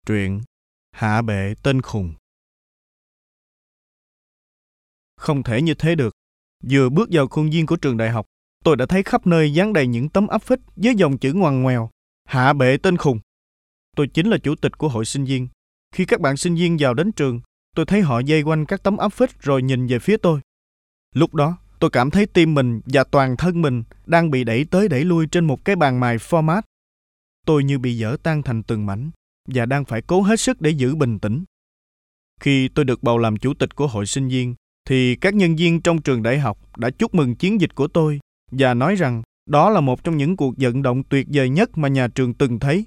Truyện Hạ bệ tên khùng. Không thể như thế được. Vừa bước vào khuôn viên của trường đại học, tôi đã thấy khắp nơi dán đầy những tấm áp phích với dòng chữ ngoằn ngoèo: Hạ bệ tên khùng. Tôi chính là chủ tịch của hội sinh viên. Khi các bạn sinh viên vào đến trường, tôi thấy họ vây quanh các tấm áp phích rồi nhìn về phía tôi. Lúc đó, tôi cảm thấy tim mình và toàn thân mình đang bị đẩy tới đẩy lui trên một cái bàn mài format. Tôi như bị vỡ tan thành từng mảnh và đang phải cố hết sức để giữ bình tĩnh. Khi tôi được bầu làm chủ tịch của hội sinh viên, thì các nhân viên trong trường đại học đã chúc mừng chiến dịch của tôi và nói rằng đó là một trong những cuộc vận động tuyệt vời nhất mà nhà trường từng thấy.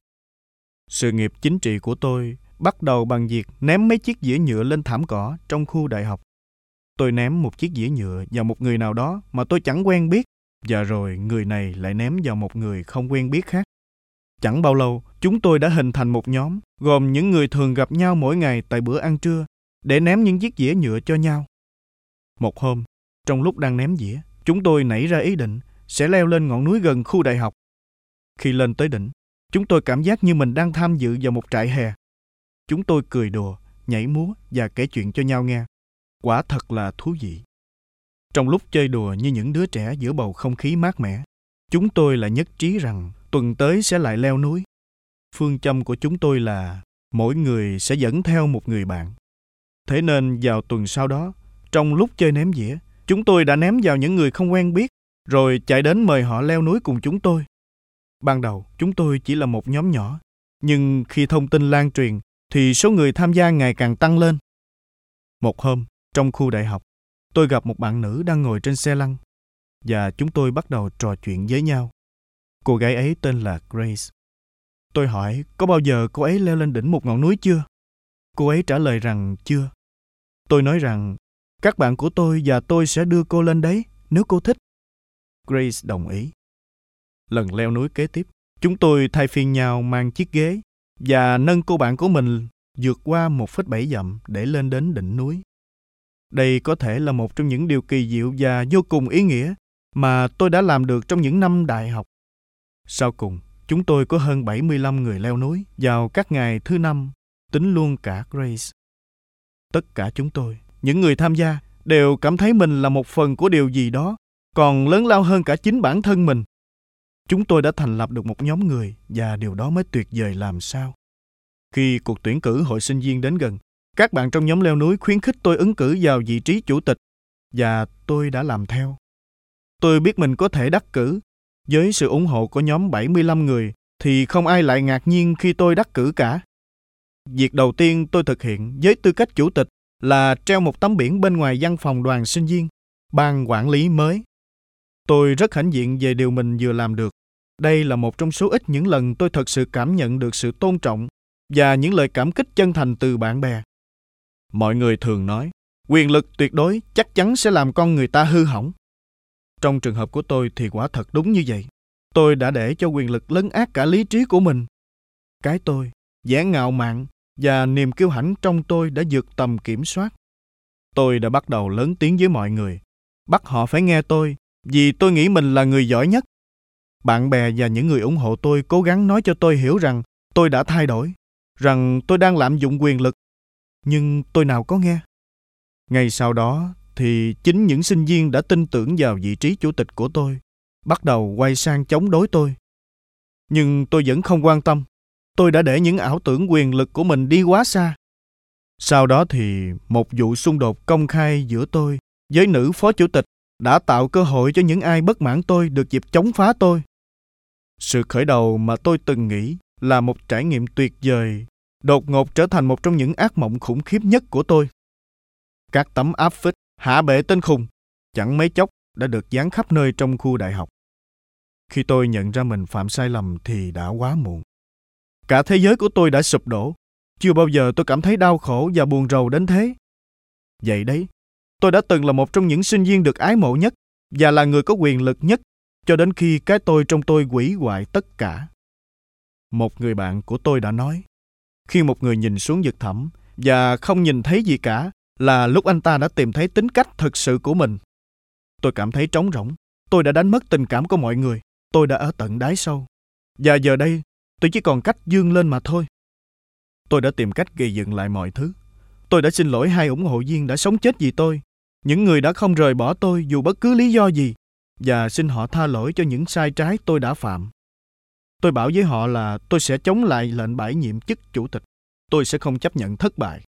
Sự nghiệp chính trị của tôi bắt đầu bằng việc ném mấy chiếc dĩa nhựa lên thảm cỏ trong khu đại học. Tôi ném một chiếc dĩa nhựa vào một người nào đó mà tôi chẳng quen biết, và rồi người này lại ném vào một người không quen biết khác. Chẳng bao lâu, chúng tôi đã hình thành một nhóm, gồm những người thường gặp nhau mỗi ngày tại bữa ăn trưa, để ném những chiếc dĩa nhựa cho nhau. Một hôm, trong lúc đang ném dĩa, chúng tôi nảy ra ý định sẽ leo lên ngọn núi gần khu đại học. Khi lên tới đỉnh, chúng tôi cảm giác như mình đang tham dự vào một trại hè. Chúng tôi cười đùa, nhảy múa và kể chuyện cho nhau nghe. Quả thật là thú vị. Trong lúc chơi đùa như những đứa trẻ giữa bầu không khí mát mẻ, chúng tôi lại nhất trí rằng tuần tới sẽ lại leo núi. Phương châm của chúng tôi là mỗi người sẽ dẫn theo một người bạn. Thế nên vào tuần sau đó, trong lúc chơi ném dĩa, chúng tôi đã ném vào những người không quen biết, rồi chạy đến mời họ leo núi cùng chúng tôi. Ban đầu, chúng tôi chỉ là một nhóm nhỏ, nhưng khi thông tin lan truyền, thì số người tham gia ngày càng tăng lên. Một hôm, trong khu đại học, tôi gặp một bạn nữ đang ngồi trên xe lăn, và chúng tôi bắt đầu trò chuyện với nhau. Cô gái ấy tên là Grace. Tôi hỏi có bao giờ cô ấy leo lên đỉnh một ngọn núi chưa? Cô ấy trả lời rằng chưa. Tôi nói rằng các bạn của tôi và tôi sẽ đưa cô lên đấy nếu cô thích. Grace đồng ý. Lần leo núi kế tiếp, chúng tôi thay phiên nhau mang chiếc ghế và nâng cô bạn của mình vượt qua 1,7 dặm để lên đến đỉnh núi. Đây có thể là một trong những điều kỳ diệu và vô cùng ý nghĩa mà tôi đã làm được trong những năm đại học. Sau cùng, chúng tôi có hơn 75 người leo núi vào các ngày thứ năm, tính luôn cả Grace. Tất cả chúng tôi, những người tham gia, đều cảm thấy mình là một phần của điều gì đó còn lớn lao hơn cả chính bản thân mình. Chúng tôi đã thành lập được một nhóm người, và điều đó mới tuyệt vời làm sao. Khi cuộc tuyển cử hội sinh viên đến gần, các bạn trong nhóm leo núi khuyến khích tôi ứng cử vào vị trí chủ tịch, và tôi đã làm theo. Tôi biết mình có thể đắc cử. Với sự ủng hộ của nhóm 75 người, thì không ai lại ngạc nhiên khi tôi đắc cử cả. Việc đầu tiên tôi thực hiện với tư cách chủ tịch là treo một tấm biển bên ngoài văn phòng đoàn sinh viên, ban quản lý mới. Tôi rất hãnh diện về điều mình vừa làm được. Đây là một trong số ít những lần tôi thật sự cảm nhận được sự tôn trọng và những lời cảm kích chân thành từ bạn bè. Mọi người thường nói, quyền lực tuyệt đối chắc chắn sẽ làm con người ta hư hỏng. Trong trường hợp của tôi thì quả thật đúng như vậy. Tôi đã để cho quyền lực lấn át cả lý trí của mình. Cái tôi, vẻ ngạo mạn và niềm kiêu hãnh trong tôi đã vượt tầm kiểm soát. Tôi đã bắt đầu lớn tiếng với mọi người, bắt họ phải nghe tôi, vì tôi nghĩ mình là người giỏi nhất. Bạn bè và những người ủng hộ tôi cố gắng nói cho tôi hiểu rằng tôi đã thay đổi, rằng tôi đang lạm dụng quyền lực. Nhưng tôi nào có nghe. Ngay sau đó thì chính những sinh viên đã tin tưởng vào vị trí chủ tịch của tôi, bắt đầu quay sang chống đối tôi. Nhưng tôi vẫn không quan tâm. Tôi đã để những ảo tưởng quyền lực của mình đi quá xa. Sau đó thì một vụ xung đột công khai giữa tôi với nữ phó chủ tịch đã tạo cơ hội cho những ai bất mãn tôi được dịp chống phá tôi. Sự khởi đầu mà tôi từng nghĩ là một trải nghiệm tuyệt vời, đột ngột trở thành một trong những ác mộng khủng khiếp nhất của tôi. Các tấm áp phích hạ bệ tên khùng chẳng mấy chốc đã được dán khắp nơi trong khu đại học. Khi tôi nhận ra mình phạm sai lầm thì đã quá muộn. Cả thế giới của tôi đã sụp đổ. Chưa bao giờ tôi cảm thấy đau khổ và buồn rầu đến thế. Vậy đấy, tôi đã từng là một trong những sinh viên được ái mộ nhất và là người có quyền lực nhất cho đến khi cái tôi trong tôi hủy hoại tất cả. Một người bạn của tôi đã nói, khi một người nhìn xuống vực thẳm và không nhìn thấy gì cả là lúc anh ta đã tìm thấy tính cách thực sự của mình. Tôi cảm thấy trống rỗng. Tôi đã đánh mất tình cảm của mọi người. Tôi đã ở tận đáy sâu. Và giờ đây, tôi chỉ còn cách vươn lên mà thôi. Tôi đã tìm cách gây dựng lại mọi thứ. Tôi đã xin lỗi hai ủng hộ viên đã sống chết vì tôi, những người đã không rời bỏ tôi dù bất cứ lý do gì, và xin họ tha lỗi cho những sai trái tôi đã phạm. Tôi bảo với họ là tôi sẽ chống lại lệnh bãi nhiệm chức chủ tịch. Tôi sẽ không chấp nhận thất bại.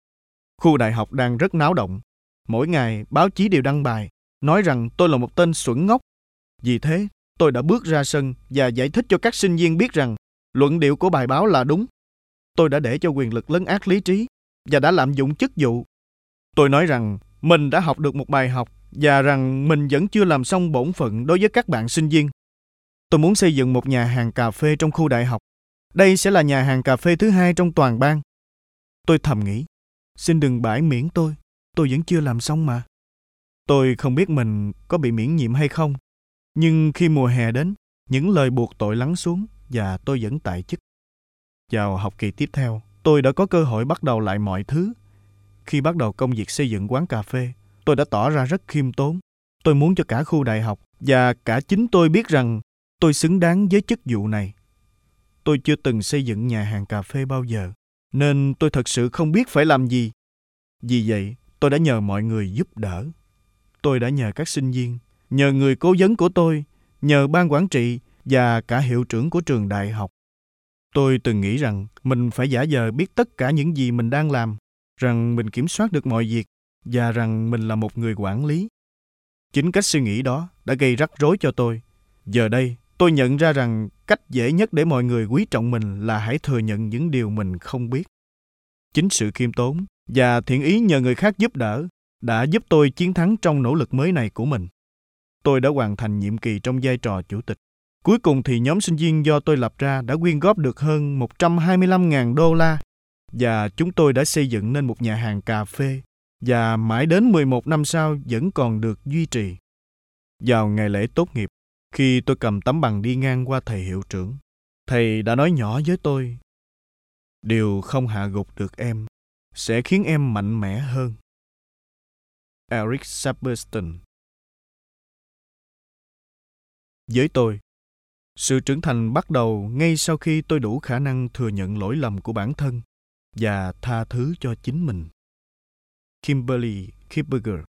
Khu đại học đang rất náo động. Mỗi ngày, báo chí đều đăng bài, nói rằng tôi là một tên xuẩn ngốc. Vì thế, tôi đã bước ra sân và giải thích cho các sinh viên biết rằng luận điệu của bài báo là đúng. Tôi đã để cho quyền lực lấn át lý trí và đã lạm dụng chức vụ. Tôi nói rằng mình đã học được một bài học và rằng mình vẫn chưa làm xong bổn phận đối với các bạn sinh viên. Tôi muốn xây dựng một nhà hàng cà phê trong khu đại học. Đây sẽ là nhà hàng cà phê thứ 2 trong toàn bang. Tôi thầm nghĩ, xin đừng bãi miễn tôi vẫn chưa làm xong mà. Tôi không biết mình có bị miễn nhiệm hay không, nhưng khi mùa hè đến, những lời buộc tội lắng xuống và tôi vẫn tại chức. Vào học kỳ tiếp theo, tôi đã có cơ hội bắt đầu lại mọi thứ. Khi bắt đầu công việc xây dựng quán cà phê, tôi đã tỏ ra rất khiêm tốn. Tôi muốn cho cả khu đại học và cả chính tôi biết rằng tôi xứng đáng với chức vụ này. Tôi chưa từng xây dựng nhà hàng cà phê bao giờ, nên tôi thật sự không biết phải làm gì. Vì vậy, tôi đã nhờ mọi người giúp đỡ. Tôi đã nhờ các sinh viên, nhờ người cố vấn của tôi, nhờ ban quản trị và cả hiệu trưởng của trường đại học. Tôi từng nghĩ rằng mình phải giả vờ biết tất cả những gì mình đang làm, rằng mình kiểm soát được mọi việc và rằng mình là một người quản lý. Chính cách suy nghĩ đó đã gây rắc rối cho tôi. Giờ đây, tôi nhận ra rằng cách dễ nhất để mọi người quý trọng mình là hãy thừa nhận những điều mình không biết. Chính sự khiêm tốn và thiện ý nhờ người khác giúp đỡ đã giúp tôi chiến thắng trong nỗ lực mới này của mình. Tôi đã hoàn thành nhiệm kỳ trong vai trò chủ tịch. Cuối cùng thì nhóm sinh viên do tôi lập ra đã quyên góp được hơn 125.000 đô la và chúng tôi đã xây dựng nên một nhà hàng cà phê và mãi đến 11 năm sau vẫn còn được duy trì. Vào ngày lễ tốt nghiệp, khi tôi cầm tấm bằng đi ngang qua thầy hiệu trưởng, thầy đã nói nhỏ với tôi, điều không hạ gục được em sẽ khiến em mạnh mẽ hơn. Eric Saperstein. Với tôi, sự trưởng thành bắt đầu ngay sau khi tôi đủ khả năng thừa nhận lỗi lầm của bản thân và tha thứ cho chính mình. Kimberly Kipperger.